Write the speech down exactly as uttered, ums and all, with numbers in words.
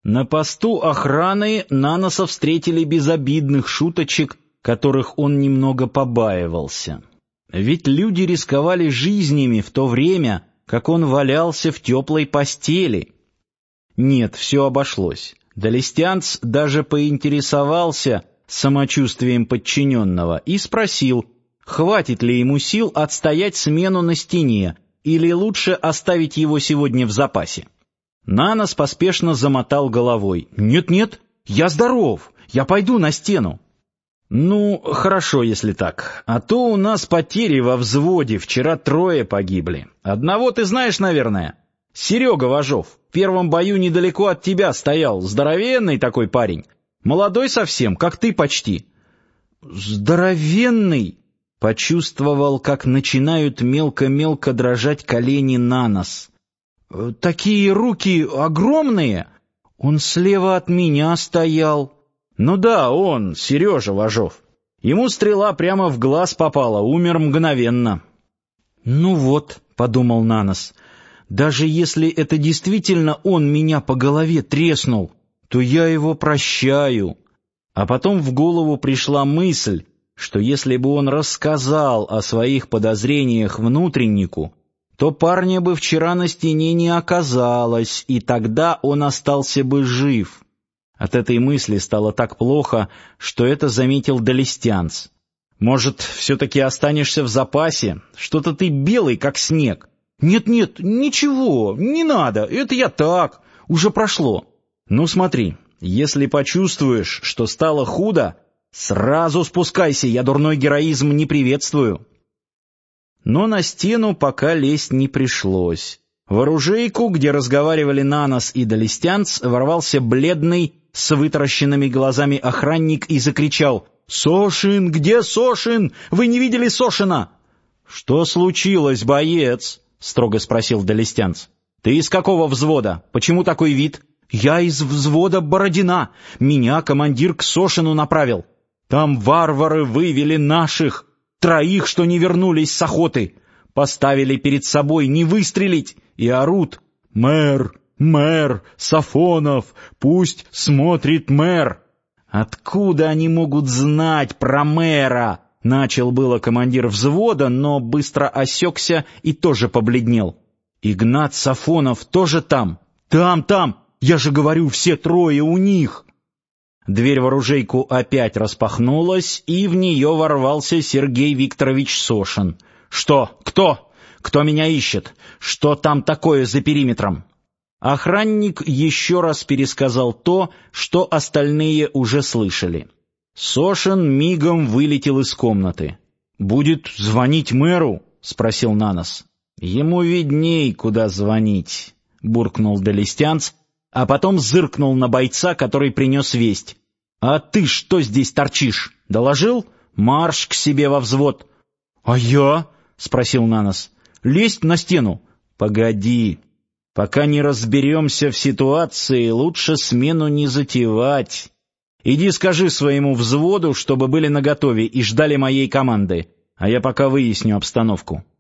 На посту охраны Наноса встретили без обидных шуточек, которых он немного побаивался. Ведь люди рисковали жизнями в то время, как он валялся в теплой постели. Нет, все обошлось. Далестянц даже поинтересовался самочувствием подчиненного и спросил, хватит ли ему сил отстоять смену на стене, или лучше оставить его сегодня в запасе. Нанос поспешно замотал головой. «Нет-нет, я здоров, я пойду на стену». «Ну, хорошо, если так. А то у нас потери во взводе, вчера трое погибли. Одного ты знаешь, наверное? Серега Вожов, в первом бою недалеко от тебя стоял, здоровенный такой парень. Молодой совсем, как ты почти». «Здоровенный?» Почувствовал, как начинают мелко-мелко дрожать колени Нанос. «Такие руки огромные! Он слева от меня стоял». «Ну да, он, Сережа Вожов. Ему стрела прямо в глаз попала, умер мгновенно». «Ну вот», — подумал Нанос, — «даже если это действительно он меня по голове треснул, то я его прощаю». А потом в голову пришла мысль, что если бы он рассказал о своих подозрениях внутреннику, то парня бы вчера на стене не оказалось, и тогда он остался бы жив. От этой мысли стало так плохо, что это заметил Далестянц. «Может, все-таки останешься в запасе? Что-то ты белый, как снег». «Нет-нет, ничего, не надо, это я так, уже прошло». «Ну смотри, если почувствуешь, что стало худо, сразу спускайся, я дурной героизм не приветствую». Но на стену пока лезть не пришлось. В оружейку, где разговаривали Нанос и Далестянц, ворвался бледный, с вытаращенными глазами охранник и закричал: «Сошин! Где Сошин? Вы не видели Сошина?» «Что случилось, боец?» — строго спросил Далестянц. «Ты из какого взвода? Почему такой вид?» «Я из взвода Бородина. Меня командир к Сошину направил. Там варвары вывели наших, троих, что не вернулись с охоты. Поставили перед собой не выстрелить и орут: «Мэр! Мэр! Сафонов! Пусть смотрит мэр!» «Откуда они могут знать про мэра?» — начал было командир взвода, но быстро осекся и тоже побледнел. «Игнат Сафонов тоже там? Там, там! Я же говорю, все трое у них!» Дверь в оружейку опять распахнулась, и в нее ворвался Сергей Викторович Сошин. «Что? Кто? Кто меня ищет? Что там такое за периметром?» Охранник еще раз пересказал то, что остальные уже слышали. Сошин мигом вылетел из комнаты. «Будет звонить мэру?» — спросил Нанос. «Ему видней, куда звонить», — буркнул Далестянц, а потом зыркнул на бойца, который принес весть. «А ты что здесь торчишь? Доложил? Марш к себе во взвод». «А я?» — спросил Нанос. «Лезть на стену?» «Погоди. Пока не разберемся в ситуации, лучше смену не затевать. Иди скажи своему взводу, чтобы были наготове и ждали моей команды, а я пока выясню обстановку».